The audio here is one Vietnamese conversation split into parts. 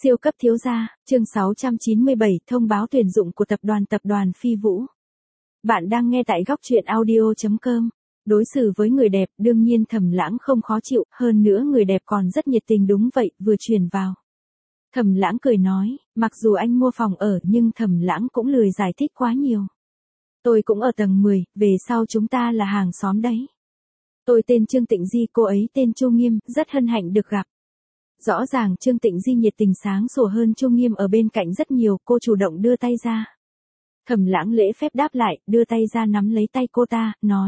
Siêu cấp thiếu gia, chương 697, thông báo tuyển dụng của tập đoàn Phi Vũ. Bạn đang nghe tại góc truyện audio.com. Đối xử với người đẹp, đương nhiên Thẩm Lãng không khó chịu, hơn nữa người đẹp còn rất nhiệt tình. Đúng vậy, vừa chuyển vào. Thẩm Lãng cười nói, mặc dù anh mua phòng ở nhưng Thẩm Lãng cũng lười giải thích quá nhiều. Tôi cũng ở tầng 10, về sau chúng ta là hàng xóm đấy. Tôi tên Trương Tịnh Di, cô ấy tên Chu Nghiêm, rất hân hạnh được gặp. Rõ ràng Trương Tịnh Di nhiệt tình sáng sủa hơn Chu Nghiêm ở bên cạnh rất nhiều, cô chủ động đưa tay ra. Thẩm Lãng lễ phép đáp lại, đưa tay ra nắm lấy tay cô ta, nói.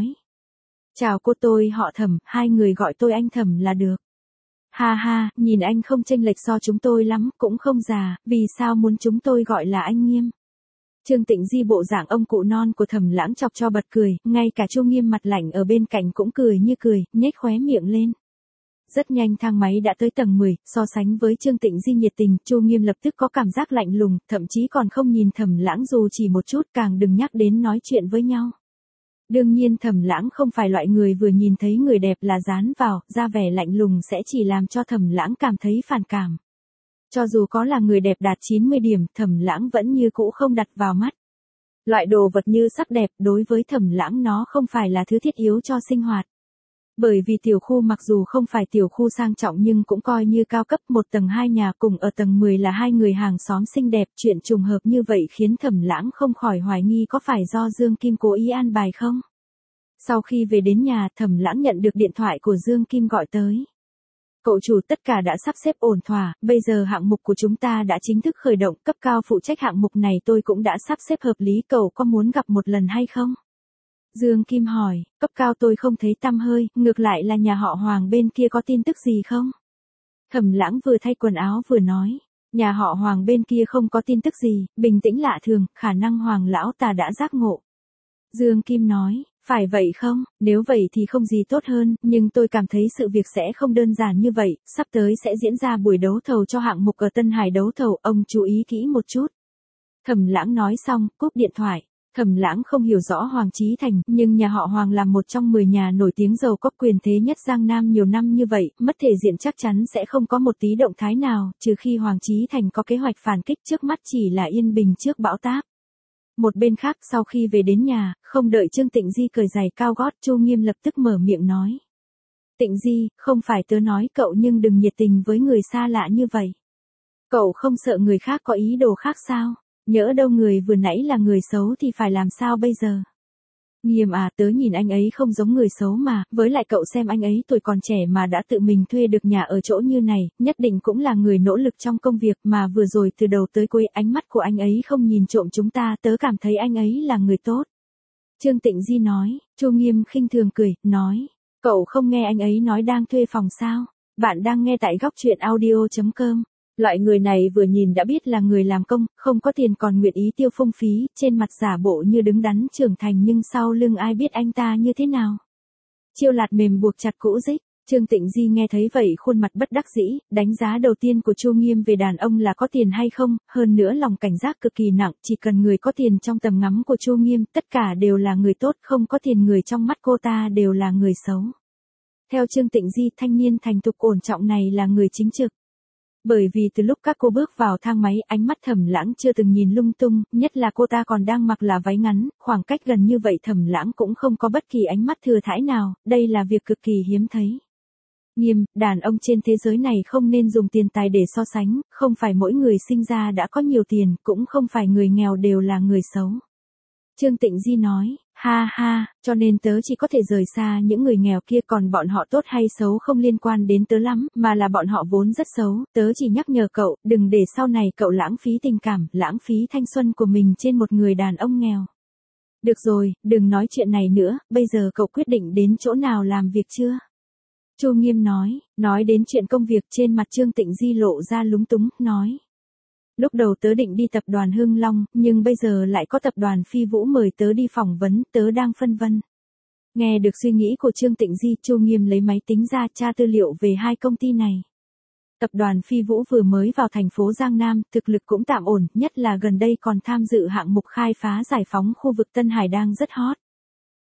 Chào cô, tôi họ Thẩm, hai người gọi tôi anh Thẩm là được. Ha ha, nhìn anh không chênh lệch so chúng tôi lắm, cũng không già, vì sao muốn chúng tôi gọi là anh Nghiêm? Trương Tịnh Di bộ dạng ông cụ non của Thẩm Lãng chọc cho bật cười, ngay cả Chu Nghiêm mặt lạnh ở bên cạnh cũng cười như cười, nhếch khóe miệng lên. Rất nhanh thang máy đã tới tầng 10, so sánh với Trương Tịnh Di nhiệt tình, Chu Nghiêm lập tức có cảm giác lạnh lùng, thậm chí còn không nhìn Thẩm Lãng dù chỉ một chút, càng đừng nhắc đến nói chuyện với nhau. Đương nhiên Thẩm Lãng không phải loại người vừa nhìn thấy người đẹp là dán vào, ra vẻ lạnh lùng sẽ chỉ làm cho Thẩm Lãng cảm thấy phản cảm. Cho dù có là người đẹp đạt 90 điểm, Thẩm Lãng vẫn như cũ không đặt vào mắt. Loại đồ vật như sắc đẹp, đối với Thẩm Lãng nó không phải là thứ thiết yếu cho sinh hoạt. Bởi vì tiểu khu mặc dù không phải tiểu khu sang trọng nhưng cũng coi như cao cấp, một tầng hai nhà cùng ở tầng 10 là hai người hàng xóm xinh đẹp, chuyện trùng hợp như vậy khiến Thẩm Lãng không khỏi hoài nghi có phải do Dương Kim cố ý an bài không. Sau khi về đến nhà, Thẩm Lãng nhận được điện thoại của Dương Kim gọi tới. Cậu chủ, tất cả đã sắp xếp ổn thỏa, bây giờ hạng mục của chúng ta đã chính thức khởi động, cấp cao phụ trách hạng mục này tôi cũng đã sắp xếp hợp lý, cậu có muốn gặp một lần hay không? Dương Kim hỏi, cấp cao tôi không thấy tăm hơi, ngược lại là nhà họ Hoàng bên kia có tin tức gì không? Thẩm Lãng vừa thay quần áo vừa nói, nhà họ Hoàng bên kia không có tin tức gì, bình tĩnh lạ thường, khả năng Hoàng lão ta đã giác ngộ. Dương Kim nói, phải vậy không, nếu vậy thì không gì tốt hơn, nhưng tôi cảm thấy sự việc sẽ không đơn giản như vậy, sắp tới sẽ diễn ra buổi đấu thầu cho hạng mục ở Tân Hải đấu thầu, ông chú ý kỹ một chút. Thẩm Lãng nói xong, cúp điện thoại. Thẩm Lãng không hiểu rõ Hoàng Chí Thành, nhưng nhà họ Hoàng là một trong 10 nhà nổi tiếng giàu có quyền thế nhất Giang Nam nhiều năm như vậy, mất thể diện chắc chắn sẽ không có một tí động thái nào, trừ khi Hoàng Chí Thành có kế hoạch phản kích, trước mắt chỉ là yên bình trước bão táp. Một bên khác, sau khi về đến nhà, không đợi Trương Tịnh Di cởi giày cao gót, Chu Nghiêm lập tức mở miệng nói. Tịnh Di, không phải tớ nói cậu nhưng đừng nhiệt tình với người xa lạ như vậy. Cậu không sợ người khác có ý đồ khác sao? Nhỡ đâu người vừa nãy là người xấu thì phải làm sao bây giờ? Nghiêm à, tớ nhìn anh ấy không giống người xấu mà, với lại cậu xem anh ấy tuổi còn trẻ mà đã tự mình thuê được nhà ở chỗ như này, nhất định cũng là người nỗ lực trong công việc mà vừa rồi từ đầu tới cuối ánh mắt của anh ấy không nhìn trộm chúng ta, tớ cảm thấy anh ấy là người tốt. Trương Tịnh Di nói, Chu Nghiêm khinh thường cười, nói, cậu không nghe anh ấy nói đang thuê phòng sao? Bạn đang nghe tại góc truyện audio.com. Loại người này vừa nhìn đã biết là người làm công, không có tiền còn nguyện ý tiêu phung phí, trên mặt giả bộ như đứng đắn trưởng thành nhưng sau lưng ai biết anh ta như thế nào. Chiêu lạt mềm buộc chặt cũ dích, Trương Tịnh Di nghe thấy vậy khuôn mặt bất đắc dĩ, đánh giá đầu tiên của Chu Nghiêm về đàn ông là có tiền hay không, hơn nữa lòng cảnh giác cực kỳ nặng, chỉ cần người có tiền trong tầm ngắm của Chu Nghiêm, tất cả đều là người tốt, không có tiền người trong mắt cô ta đều là người xấu. Theo Trương Tịnh Di, thanh niên thành thục ổn trọng này là người chính trực. Bởi vì từ lúc các cô bước vào thang máy, ánh mắt Thẩm Lãng chưa từng nhìn lung tung, nhất là cô ta còn đang mặc là váy ngắn, khoảng cách gần như vậy Thẩm Lãng cũng không có bất kỳ ánh mắt thừa thãi nào, đây là việc cực kỳ hiếm thấy. Nghiêm, đàn ông trên thế giới này không nên dùng tiền tài để so sánh, không phải mỗi người sinh ra đã có nhiều tiền, cũng không phải người nghèo đều là người xấu. Trương Tịnh Di nói, ha ha, cho nên tớ chỉ có thể rời xa những người nghèo kia, còn bọn họ tốt hay xấu không liên quan đến tớ lắm, mà là bọn họ vốn rất xấu, tớ chỉ nhắc nhở cậu, đừng để sau này cậu lãng phí tình cảm, lãng phí thanh xuân của mình trên một người đàn ông nghèo. Được rồi, đừng nói chuyện này nữa, bây giờ cậu quyết định đến chỗ nào làm việc chưa? Chu Nghiêm nói đến chuyện công việc, trên mặt Trương Tịnh Di lộ ra lúng túng, nói. Lúc đầu tớ định đi tập đoàn Hưng Long, nhưng bây giờ lại có tập đoàn Phi Vũ mời tớ đi phỏng vấn, tớ đang phân vân. Nghe được suy nghĩ của Trương Tịnh Di, Chu Nghiêm lấy máy tính ra tra tư liệu về hai công ty này. Tập đoàn Phi Vũ vừa mới vào thành phố Giang Nam, thực lực cũng tạm ổn, nhất là gần đây còn tham dự hạng mục khai phá giải phóng khu vực Tân Hải đang rất hot.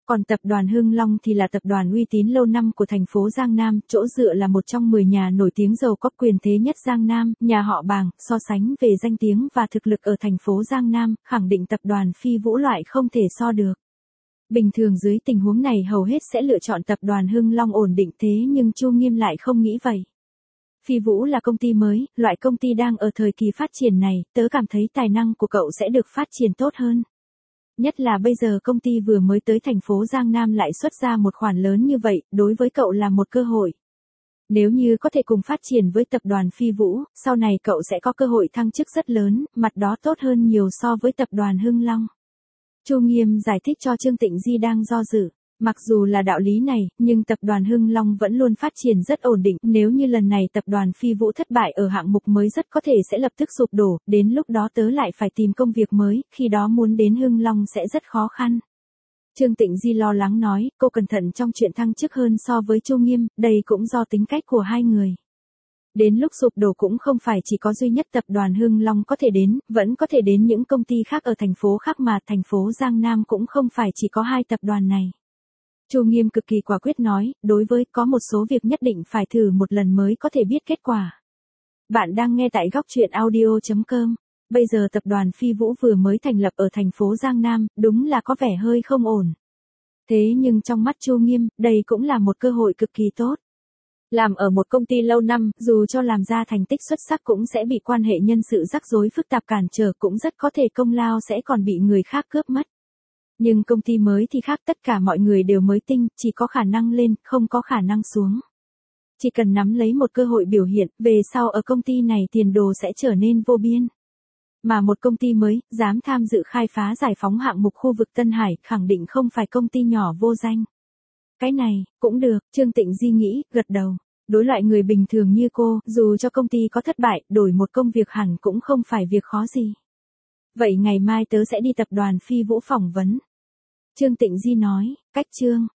Còn tập đoàn Hưng Long thì là tập đoàn uy tín lâu năm của thành phố Giang Nam, chỗ dựa là một trong 10 nhà nổi tiếng giàu có quyền thế nhất Giang Nam, nhà họ Bàng, so sánh về danh tiếng và thực lực ở thành phố Giang Nam, khẳng định tập đoàn Phi Vũ loại không thể so được. Bình thường dưới tình huống này hầu hết sẽ lựa chọn tập đoàn Hưng Long ổn định, thế nhưng Chu Nghiêm lại không nghĩ vậy. Phi Vũ là công ty mới, loại công ty đang ở thời kỳ phát triển này, tớ cảm thấy tài năng của cậu sẽ được phát triển tốt hơn. Nhất là bây giờ công ty vừa mới tới thành phố Giang Nam lại xuất ra một khoản lớn như vậy, đối với cậu là một cơ hội. Nếu như có thể cùng phát triển với tập đoàn Phi Vũ, sau này cậu sẽ có cơ hội thăng chức rất lớn, mặt đó tốt hơn nhiều so với tập đoàn Hưng Long. Chu Nghiêm giải thích cho Trương Tịnh Di đang do dự. Mặc dù là đạo lý này, nhưng tập đoàn Hưng Long vẫn luôn phát triển rất ổn định, nếu như lần này tập đoàn Phi Vũ thất bại ở hạng mục mới rất có thể sẽ lập tức sụp đổ, đến lúc đó tớ lại phải tìm công việc mới, khi đó muốn đến Hưng Long sẽ rất khó khăn. Trương Tịnh Di lo lắng nói, cô cẩn thận trong chuyện thăng chức hơn so với Chu Nghiêm, đây cũng do tính cách của hai người. Đến lúc sụp đổ cũng không phải chỉ có duy nhất tập đoàn Hưng Long có thể đến, vẫn có thể đến những công ty khác ở thành phố khác mà thành phố Giang Nam cũng không phải chỉ có hai tập đoàn này. Chu Nghiêm cực kỳ quả quyết nói, đối với có một số việc nhất định phải thử một lần mới có thể biết kết quả. Bạn đang nghe tại góc truyện audio.com. Bây giờ tập đoàn Phi Vũ vừa mới thành lập ở thành phố Giang Nam, đúng là có vẻ hơi không ổn. Thế nhưng trong mắt Chu Nghiêm, đây cũng là một cơ hội cực kỳ tốt. Làm ở một công ty lâu năm, dù cho làm ra thành tích xuất sắc cũng sẽ bị quan hệ nhân sự rắc rối phức tạp cản trở, cũng rất có thể công lao sẽ còn bị người khác cướp mất. Nhưng công ty mới thì khác, tất cả mọi người đều mới tinh, chỉ có khả năng lên, không có khả năng xuống. Chỉ cần nắm lấy một cơ hội biểu hiện, về sau ở công ty này tiền đồ sẽ trở nên vô biên. Mà một công ty mới, dám tham dự khai phá giải phóng hạng mục khu vực Tân Hải, khẳng định không phải công ty nhỏ vô danh. Cái này, cũng được, Trương Tịnh Di nghĩ, gật đầu. Đối loại người bình thường như cô, dù cho công ty có thất bại, đổi một công việc hẳn cũng không phải việc khó gì. Vậy ngày mai tớ sẽ đi tập đoàn Phi Vũ phỏng vấn. Trương Tịnh Di nói, cách Trương